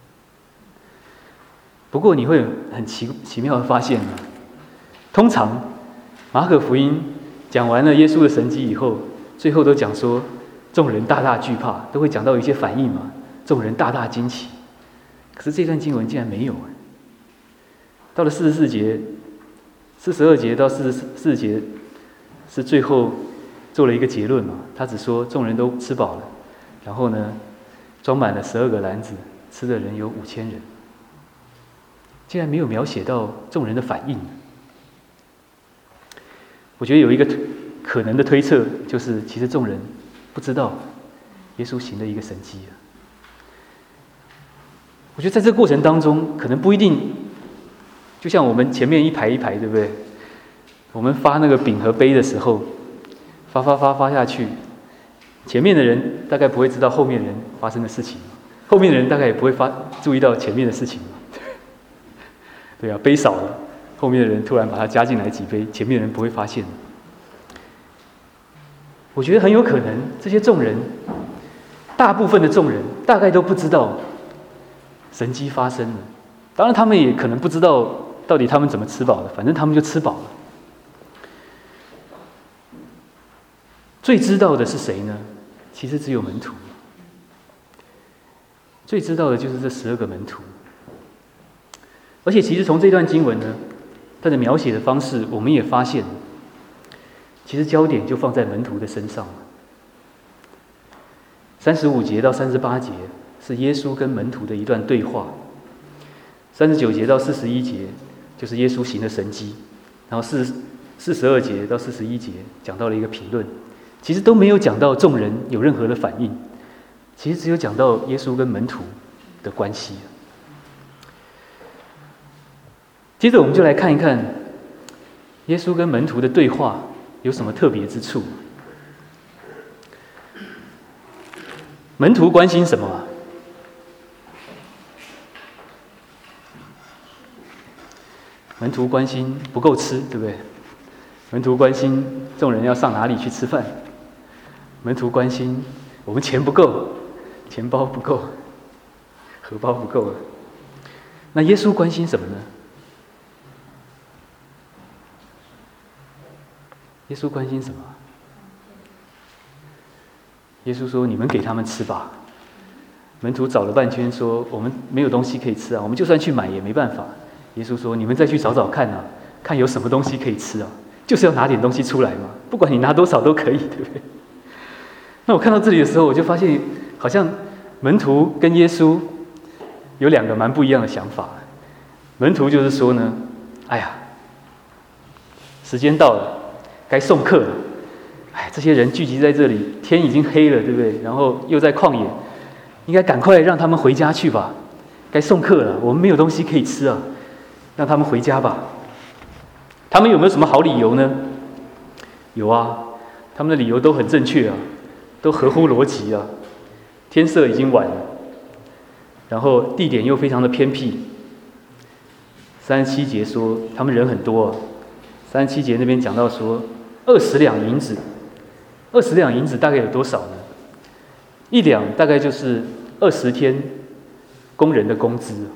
A: 不过你会很奇妙的发现呢，通常马可福音讲完了耶稣的神迹以后，最后都讲说众人大大惧怕，都会讲到一些反应嘛，众人大大惊奇。可是这段经文竟然没有。到了44节、42节到44节是最后做了一个结论嘛，他只说众人都吃饱了，然后呢装满了12个篮子，吃的人有5000人，竟然没有描写到众人的反应。我觉得有一个可能的推测，就是其实众人不知道耶稣行了一个神迹了。我觉得在这个过程当中，可能不一定，就像我们前面一排一排，对不对？我们发那个饼和杯的时候，发下去，前面的人大概不会知道后面人发生的事情，后面的人大概也不会注意到前面的事情。对啊，杯少了，后面的人突然把它加进来几杯，前面的人不会发现。我觉得很有可能，这些众人，大部分的众人大概都不知道神迹发生了。当然，他们也可能不知道到底他们怎么吃饱的，反正他们就吃饱了。最知道的是谁呢？其实只有门徒。最知道的就是这12个门徒。而且，其实从这段经文呢，它的描写的方式，我们也发现，其实焦点就放在门徒的身上了。35节到38节是耶稣跟门徒的一段对话，39节到41节就是耶稣行的神迹，然后42节到41节讲到了一个评论， 其实都没有讲到众人有任何的反应，其实只有讲到耶稣跟门徒的关系。接着我们就来看一看耶稣跟门徒的对话有什么特别之处。门徒关心什么啊？门徒关心不够吃，对不对？门徒关心众人要上哪里去吃饭。门徒关心我们钱不够，钱包不够，荷包不够了。那耶稣关心什么呢？耶稣关心什么？耶稣说：“你们给他们吃吧。”门徒找了半天说：“我们没有东西可以吃啊，我们就算去买也没办法。”耶稣说：“你们再去找找看啊，看有什么东西可以吃啊，就是要拿点东西出来嘛，不管你拿多少都可以，对不对？”那我看到这里的时候，我就发现好像门徒跟耶稣有两个蛮不一样的想法。门徒就是说呢：“哎呀，时间到了，该送客了。哎，这些人聚集在这里，天已经黑了，对不对？然后又在旷野，应该赶快让他们回家去吧。该送客了，我们没有东西可以吃啊，让他们回家吧。”他们有没有什么好理由呢？有啊，他们的理由都很正确啊，都合乎逻辑啊。天色已经晚了，然后地点又非常的偏僻。37节说他们人很多啊。37节那边讲到说20两银子，20两银子大概有多少呢？1两大概就是20天工人的工资。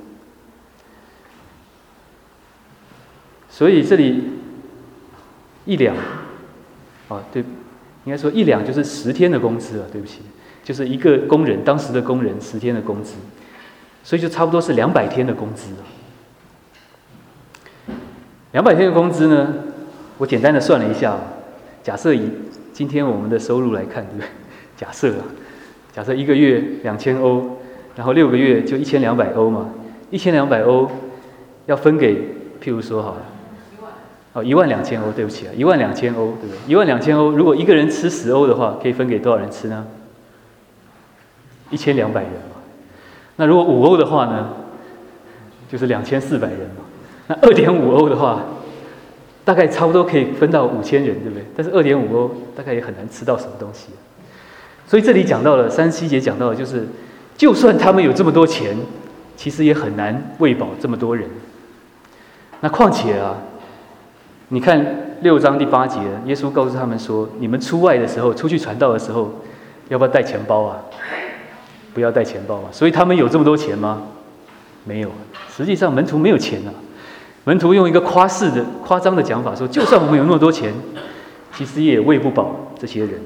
A: 所以这里1两，对，应该说1两就是10天的工资啊，对不起，就是一个工人当时的工人10天的工资，所以就差不多是200天的工资。200天的工资呢，我简单的算了一下，假设以今天我们的收入来看，对不对？假设1个月2000欧，然后6个月就1200欧嘛，1200欧要分给，譬如说好了，12000欧，对不起啊，12000欧，对不对？12000欧，如果一个人吃10欧的话，可以分给多少人吃呢？1200人嘛。那如果5欧的话呢，就是2400人嘛。那2.5欧的话，大概差不多可以分到5000人，对不对？但是2.5欧大概也很难吃到什么东西。所以这里讲到了37节讲到的就是，就算他们有这么多钱，其实也很难喂饱这么多人。那况且啊，你看6章第8节，耶稣告诉他们说：“你们出外的时候，出去传道的时候，要不要带钱包啊？不要带钱包啊。”所以他们有这么多钱吗？没有。实际上门徒没有钱啊。门徒用一个夸张的讲法说：“就算我们有那么多钱，其实也喂不饱这些人。”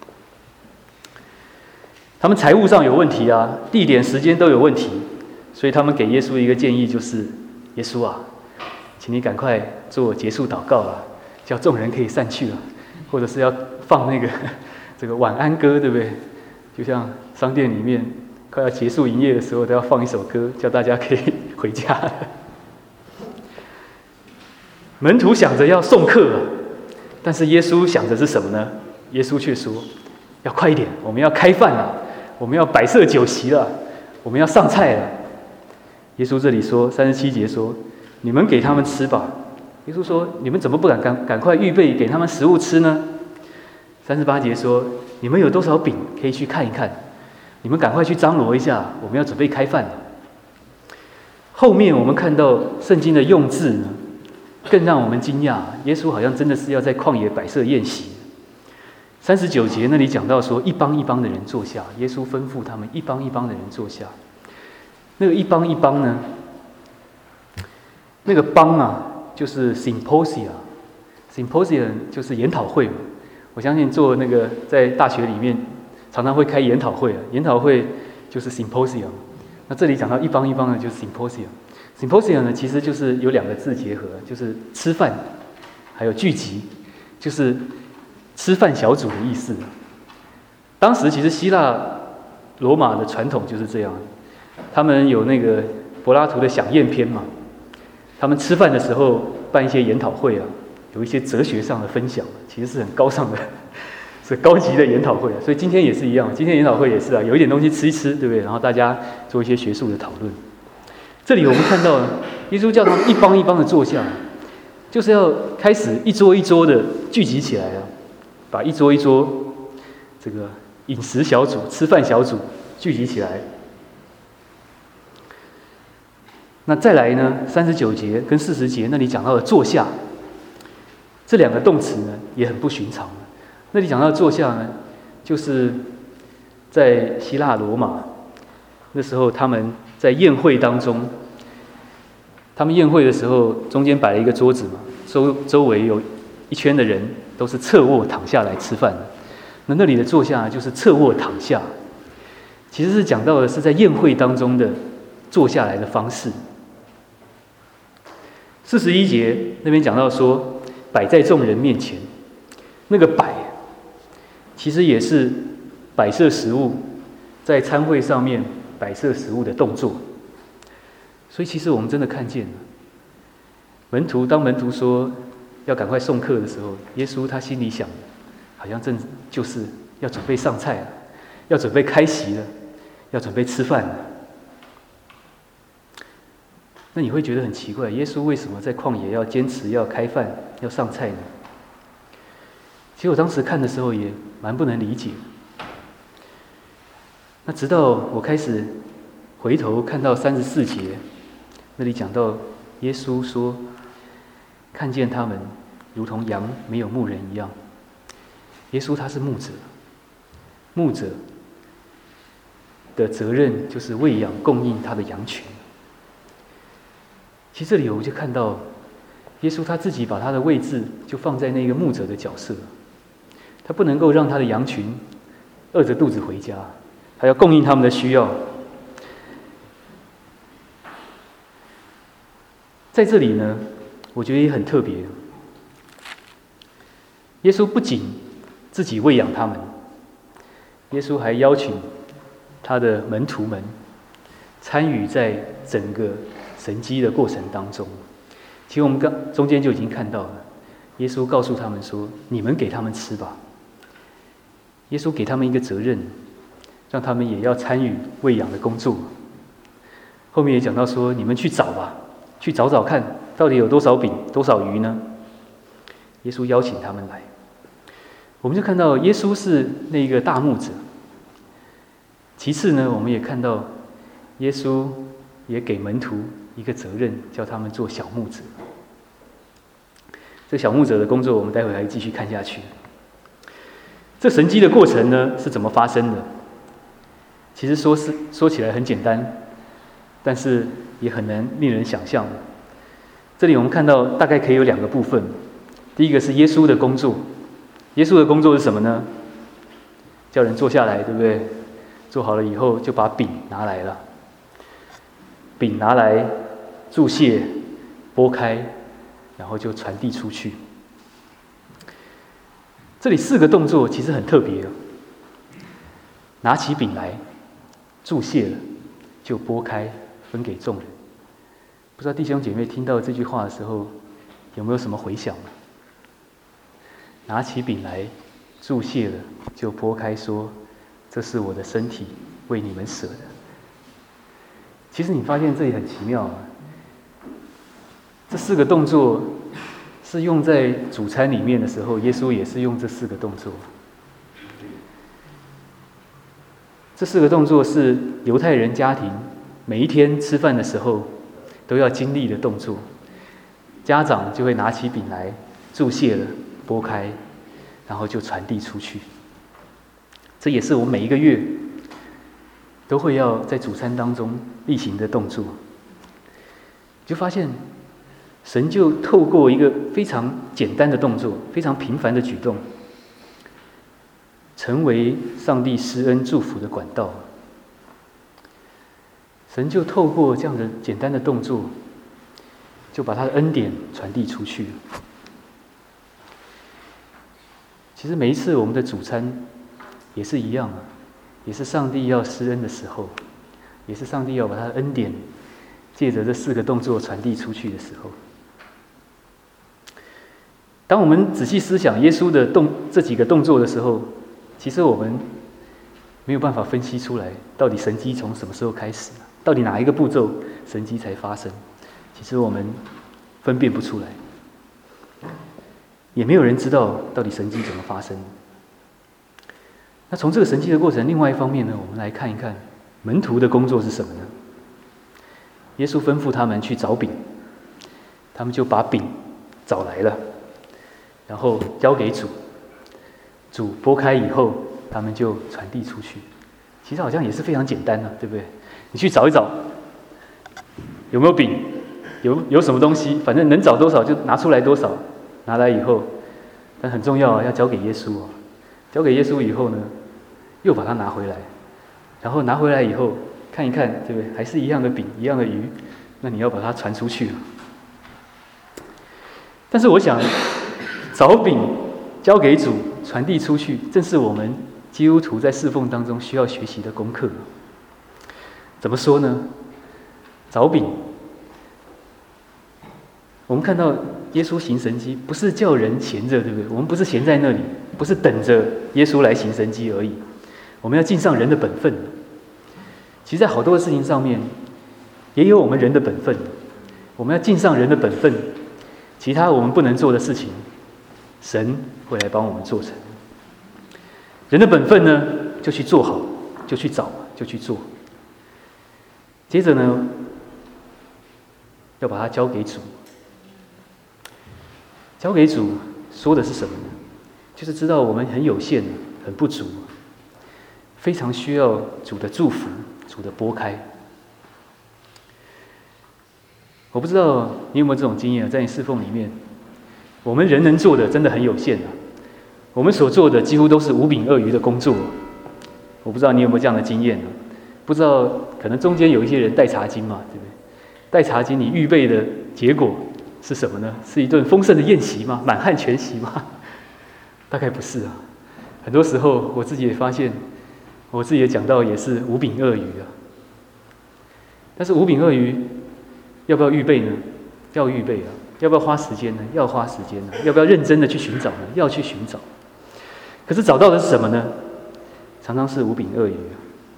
A: 他们财务上有问题啊，地点、时间都有问题，所以他们给耶稣一个建议，就是：“耶稣啊，请你赶快做结束祷告啊，叫众人可以散去了，或者是要放那个这个晚安歌，对不对？就像商店里面快要结束营业的时候，都要放一首歌，叫大家可以回家了。”门徒想着要送客了，但是耶稣想着是什么呢？耶稣却说：“要快一点，我们要开饭了，我们要摆设酒席了，我们要上菜了。”耶稣这里说37节说：“你们给他们吃吧。”耶稣说：“你们怎么不赶快预备给他们食物吃呢？”38节说：“你们有多少饼可以去看一看，你们赶快去张罗一下，我们要准备开饭了。”后面我们看到圣经的用字呢，更让我们惊讶，耶稣好像真的是要在旷野摆设宴席。39节那里讲到说，一帮一帮的人坐下，耶稣吩咐他们一帮一帮的人坐下。那个一帮一帮呢，那个帮啊，就是 symposium 就是研讨会嘛。我相信做那个在大学里面常常会开研讨会，研讨会就是 symposium。那这里讲到一帮一帮的，就是 symposium。symposium 呢，其实就是有2个字结合，就是吃饭，还有聚集，就是吃饭小组的意思。当时其实希腊、罗马的传统就是这样，他们有那个柏拉图的享宴篇嘛，他们吃饭的时候办一些研讨会啊，有一些哲学上的分享，其实是很高尚的是高级的研讨会，所以今天也是一样，今天研讨会也是有一点东西吃一吃，对不对？然后大家做一些学术的讨论。这里我们看到耶稣叫他们一帮一帮的坐下，就是要开始一桌一桌的聚集起来了，把一桌一桌这个饮食小组、吃饭小组聚集起来。那再来呢，39节跟40节那里讲到的坐下，这两个动词呢也很不寻常。那里讲到坐下呢，就是在希腊罗马那时候，他们在宴会当中，他们宴会的时候中间摆了一个桌子嘛，周围有一圈的人都是侧卧躺下来吃饭的。那里的坐下就是侧卧躺下，其实是讲到的是在宴会当中的坐下来的方式。41节那边讲到说，摆在众人面前，那个摆其实也是摆设食物，在餐会上面摆设食物的动作。所以其实我们真的看见了，当门徒说要赶快送客的时候，耶稣他心里想，好像就是要准备上菜了，要准备开席了，要准备吃饭了。那你会觉得很奇怪，耶稣为什么在旷野要坚持要开饭、要上菜呢？其实我当时看的时候也蛮不能理解。那直到我开始回头看到34节，那里讲到耶稣说，看见他们如同羊没有牧人一样。耶稣他是牧者，牧者的责任就是喂养供应他的羊群。其实这里我们就看到耶稣他自己把他的位置就放在那个牧者的角色，他不能够让他的羊群饿着肚子回家，他要供应他们的需要。在这里呢，我觉得也很特别，耶稣不仅自己喂养他们，耶稣还邀请他的门徒们参与在整个神迹的过程当中。其实我们中间就已经看到了，耶稣告诉他们说，你们给他们吃吧。耶稣给他们一个责任，让他们也要参与喂养的工作。后面也讲到说，你们去找吧，去找找看到底有多少饼多少鱼呢？耶稣邀请他们来。我们就看到耶稣是那个大牧者。其次呢，我们也看到耶稣也给门徒一个责任，叫他们做小牧者。这小牧者的工作，我们待会还继续看下去。这神迹的过程呢，是怎么发生的？其实说起来很简单，但是也很难令人想象。这里我们看到大概可以有2个部分。第一个是耶稣的工作，耶稣的工作是什么呢？叫人坐下来，对不对？做好了以后，就把饼拿来了。饼拿来注谢，拨开，然后就传递出去。这里4个动作其实很特别。拿起饼来，注谢了，就拨开，分给众人。不知道弟兄姐妹听到这句话的时候，有没有什么回响呢？拿起饼来，注谢了，就拨开，说：“这是我的身体，为你们舍的。”其实你发现这里很奇妙啊，这4个动作是用在主餐里面的时候，耶稣也是用这4个动作。这4个动作是犹太人家庭每一天吃饭的时候都要经历的动作。家长就会拿起饼来，注谢了，拨开，然后就传递出去。这也是我们每一个月都会要在主餐当中例行的动作。就发现神就透过一个非常简单的动作，非常平凡的举动，成为上帝施恩祝福的管道。神就透过这样的简单的动作，就把他的恩典传递出去。其实每一次我们的主餐也是一样啊，也是上帝要施恩的时候，也是上帝要把他的恩典借着这4个动作传递出去的时候。当我们仔细思想耶稣的这几个动作的时候， 其实我们没有办法分析出来，到底神迹从什么时候开始，到底哪一个步骤神迹才发生，其实我们分辨不出来，也没有人知道到底神迹怎么发生。那从这个神迹的过程，另外一方面呢，我们来看一看门徒的工作是什么呢？耶稣吩咐他们去找饼，他们就把饼找来了，然后交给主，主拨开以后，他们就传递出去。其实好像也是非常简单的，对不对？你去找一找，有没有饼，有什么东西，反正能找多少就拿出来多少，拿来以后，但很重要啊，要交给耶稣啊。交给耶稣以后呢，又把它拿回来，然后拿回来以后看一看，对不对？还是一样的饼，一样的鱼，那你要把它传出去了。但是我想，找饼交给主，传递出去，正是我们基督徒在侍奉当中需要学习的功课。怎么说呢？找饼，我们看到耶稣行神迹，不是叫人闲着，对不对？我们不是闲在那里，不是等着耶稣来行神迹而已。我们要尽上人的本分。其实，在好多的事情上面，也有我们人的本分。我们要尽上人的本分，其他我们不能做的事情，神会来帮我们做成。人的本分呢，就去做好，就去找，就去做。接着呢，要把它交给主。交给主说的是什么呢？就是知道我们很有限，很不足，非常需要主的祝福，主的拨开。我不知道你有没有这种经验，在你侍奉里面，我们人能做的真的很有限啊。我们所做的几乎都是五饼二鱼的工作。我不知道你有没有这样的经验啊？不知道可能中间有一些人带茶巾嘛，对不对？带茶巾，你预备的结果是什么呢？是一顿丰盛的宴席吗？满汉全席吗？大概不是啊。很多时候我自己也发现，我自己的讲道也是五饼二鱼啊。但是五饼二鱼要不要预备呢？要预备啊。要不要花时间呢？要花时间呢。要不要认真的去寻找呢？要去寻找。可是找到的是什么呢？常常是五饼二鱼啊。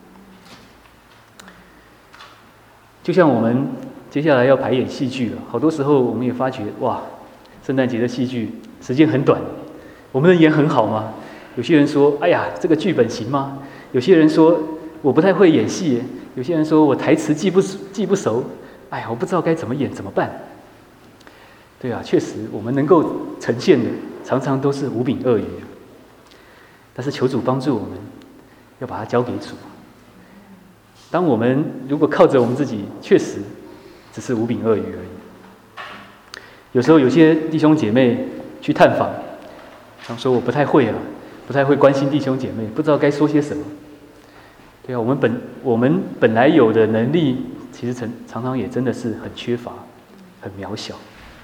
A: 就像我们接下来要排演戏剧了，好多时候我们也发觉，哇，圣诞节的戏剧时间很短，我们能演很好吗？有些人说，哎呀，这个剧本行吗？有些人说，我不太会演戏耶。有些人说我台词记不熟，哎呀，我不知道该怎么演，怎么办？对啊，确实我们能够呈现的常常都是五饼二鱼，但是求主帮助我们，要把它交给主。当我们如果靠着我们自己，确实只是五饼二鱼而已。有时候有些弟兄姐妹去探访，常说我不太会啊，不太会关心弟兄姐妹，不知道该说些什么。对啊，我们本来有的能力，其实常常也真的是很缺乏，很渺小。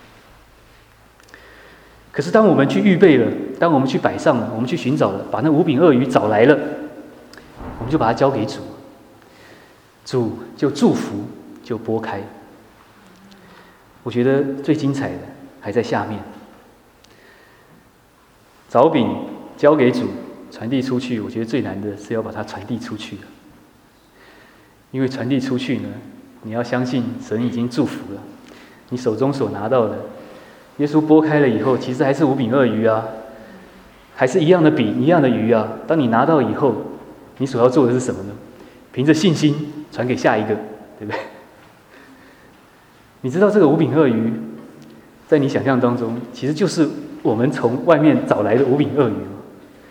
A: 可是当我们去预备了，当我们去摆上了，我们去寻找了，把那五饼二鱼找来了，我们就把它交给主，主就祝福，就拨开。我觉得最精彩的还在下面，找饼交给主，传递出去。我觉得最难的是要把它传递出去，因为传递出去呢，你要相信神已经祝福了，你手中所拿到的。耶稣拨开了以后，其实还是五饼二鱼啊，还是一样的饼，一样的鱼啊。当你拿到以后，你所要做的是什么呢？凭着信心传给下一个，对不对？你知道这个五饼二鱼，在你想象当中，其实就是我们从外面找来的五饼二鱼吗？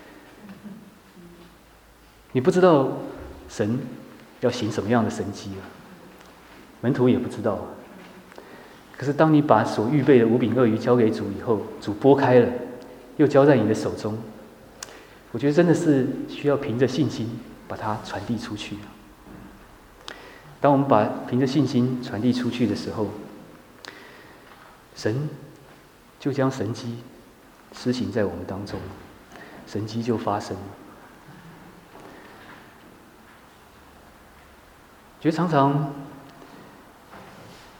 A: 你不知道神要行什么样的神迹啊，门徒也不知道啊。可是当你把所预备的五饼二鱼交给主以后，主拨开了，又交在你的手中，我觉得真的是需要凭着信心把它传递出去。当我们凭着信心传递出去的时候，神就将神迹施行在我们当中，神迹就发生了。觉得常常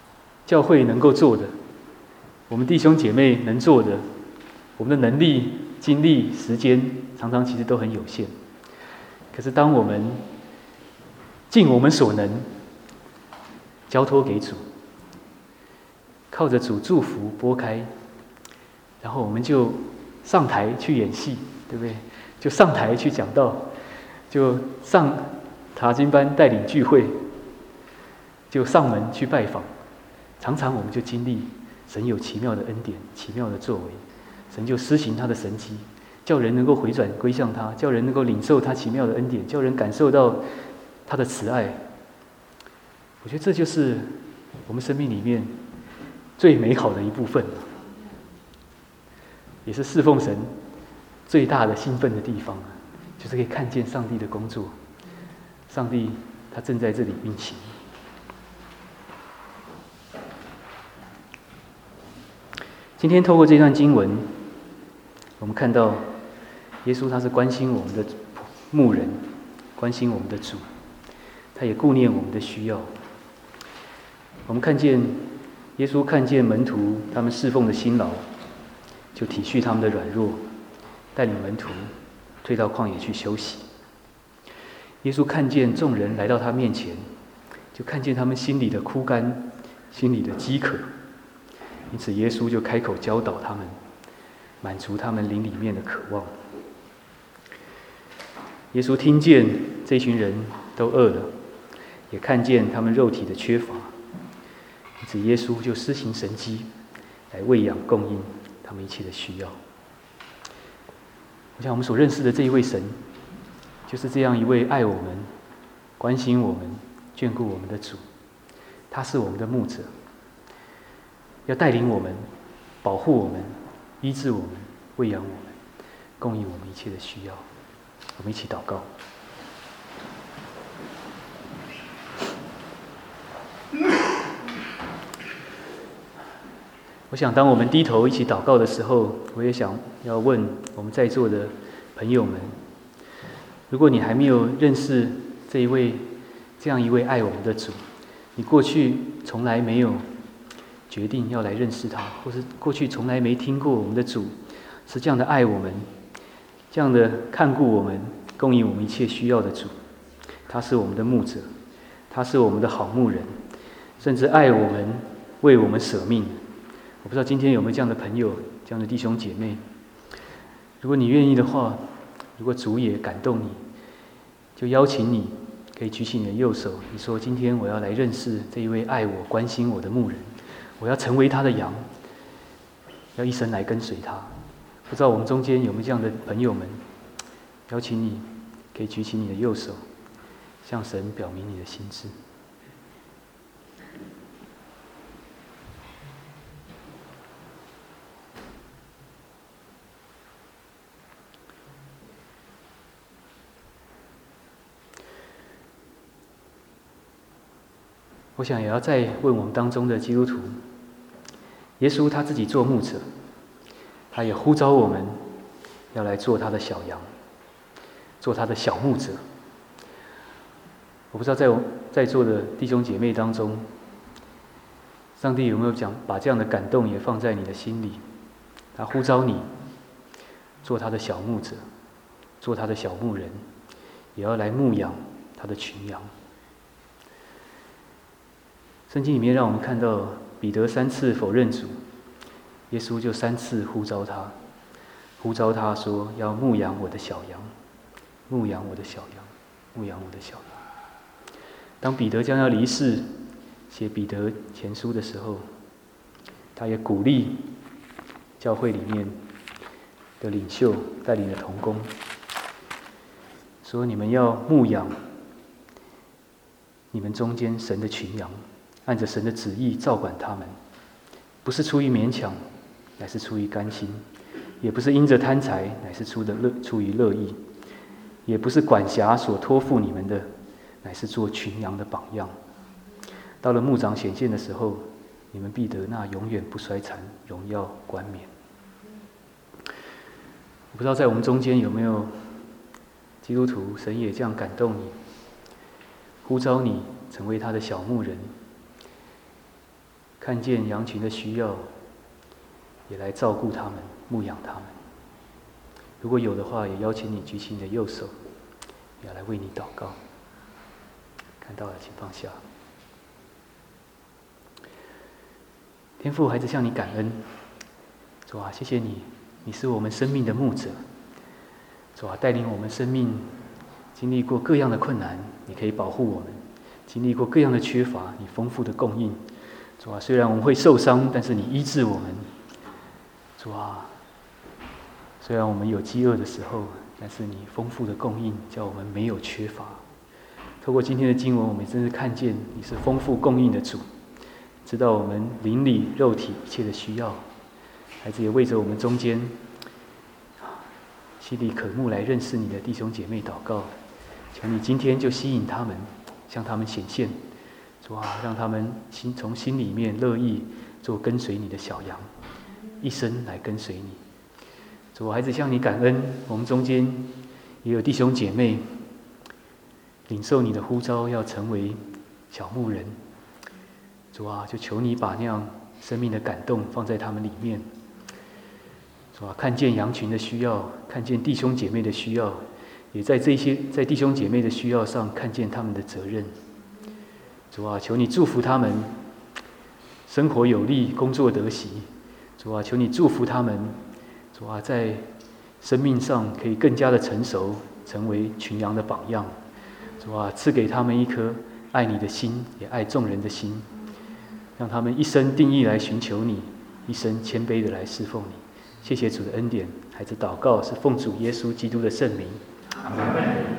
A: 教会能够做的，我们弟兄姐妹能做的，我们的能力精力、时间，常常其实都很有限。可是当我们尽我们所能，交托给主，靠着主祝福拨开，然后我们就上台去演戏，对不对？就上台去讲道，就上查经班带领聚会，就上门去拜访。常常我们就经历神有奇妙的恩典、奇妙的作为，神就施行他的神迹，叫人能够回转归向他，叫人能够领受他奇妙的恩典，叫人感受到他的慈爱。我觉得这就是我们生命里面最美好的一部分，也是侍奉神最大的兴奋的地方，就是可以看见上帝的工作，上帝他正在这里运行。今天透过这段经文，我们看到耶稣他是关心我们的牧人，关心我们的主，他也顾念我们的需要。我们看见耶稣看见门徒他们侍奉的辛劳，就体恤他们的软弱，带领门徒退到旷野去休息。耶稣看见众人来到他面前，就看见他们心里的枯干，心里的饥渴，因此耶稣就开口教导他们，满足他们灵里面的渴望。耶稣听见这群人都饿了，也看见他们肉体的缺乏，因此耶稣就施行神迹，来喂养供应他们一切的需要。我想我们所认识的这一位神，就是这样一位爱我们、关心我们、眷顾我们的主。他是我们的牧者，要带领我们、保护我们、医治我们、喂养我们、供应我们一切的需要。我们一起祷告。我想当我们低头一起祷告的时候，我也想要问我们在座的朋友们，如果你还没有认识这样一位爱我们的主，你过去从来没有决定要来认识他，或是过去从来没听过我们的主是这样的爱我们，这样的看顾我们，供应我们一切需要的主。他是我们的牧者，他是我们的好牧人，甚至爱我们，为我们舍命。我不知道今天有没有这样的朋友，这样的弟兄姐妹。如果你愿意的话，如果主也感动你，就邀请你可以举起你的右手，你说今天我要来认识这一位爱我、关心我的牧人，我要成为他的羊，要一生来跟随他。不知道我们中间有没有这样的朋友们，邀请你可以举起你的右手，向神表明你的心志。我想也要再问我们当中的基督徒，耶稣他自己做牧者，他也呼召我们要来做他的小羊，做他的小牧者。我不知道在我在座的弟兄姐妹当中，上帝有没有把这样的感动也放在你的心里？他呼召你做他的小牧者，做他的小牧人，也要来牧养他的群羊。圣经里面让我们看到彼得3次否认主，耶稣就3次呼召他说要牧养我的小羊，牧养我的小羊，牧养我的小羊。当彼得将要离世写彼得前书的时候，他也鼓励教会里面的领袖带领的同工，说你们要牧养你们中间神的群羊，按着神的旨意照管他们，不是出于勉强，乃是出于甘心；也不是因着贪财，乃是出于乐意；也不是管辖所托付你们的，乃是做群羊的榜样。到了牧长显现的时候，你们必得那永远不衰残、荣耀冠冕。我不知道在我们中间有没有基督徒，神也这样感动你，呼召你成为他的小牧人，看见羊群的需要，也来照顾他们、牧养他们。 如果有的话，也邀请你举起你的右手，要来为你祷告。看到了，请放下。天父，孩子向你感恩，主啊，谢谢你，你是我们生命的牧者，主啊，带领我们生命经历过各样的困难，你可以保护我们；经历过各样的缺乏，你丰富的供应。主啊，虽然我们会受伤，但是你医治我们。主啊，虽然我们有饥饿的时候，但是你丰富的供应，叫我们没有缺乏。透过今天的经文，我们真是看见你是丰富供应的主，知道我们灵里肉体一切的需要。孩子也为着我们中间心里渴慕来认识你的弟兄姐妹祷告，求你今天就吸引他们，向他们显现。主啊，让他们从心里面乐意做跟随你的小羊，一生来跟随你。主啊，孩子向你感恩，我们中间也有弟兄姐妹领受你的呼召，要成为小牧人。主啊，就求你把那样生命的感动放在他们里面。主啊，看见羊群的需要，看见弟兄姐妹的需要，也在弟兄姐妹的需要上看见他们的责任。主啊，求你祝福他们生活有力，工作得喜。主啊，求你祝福他们。主啊，在生命上可以更加的成熟，成为群羊的榜样。主啊，赐给他们一颗爱你的心，也爱众人的心，让他们一生定义来寻求你，一生谦卑的来侍奉你。谢谢主的恩典，孩子祷告是奉主耶稣基督的圣名，阿们。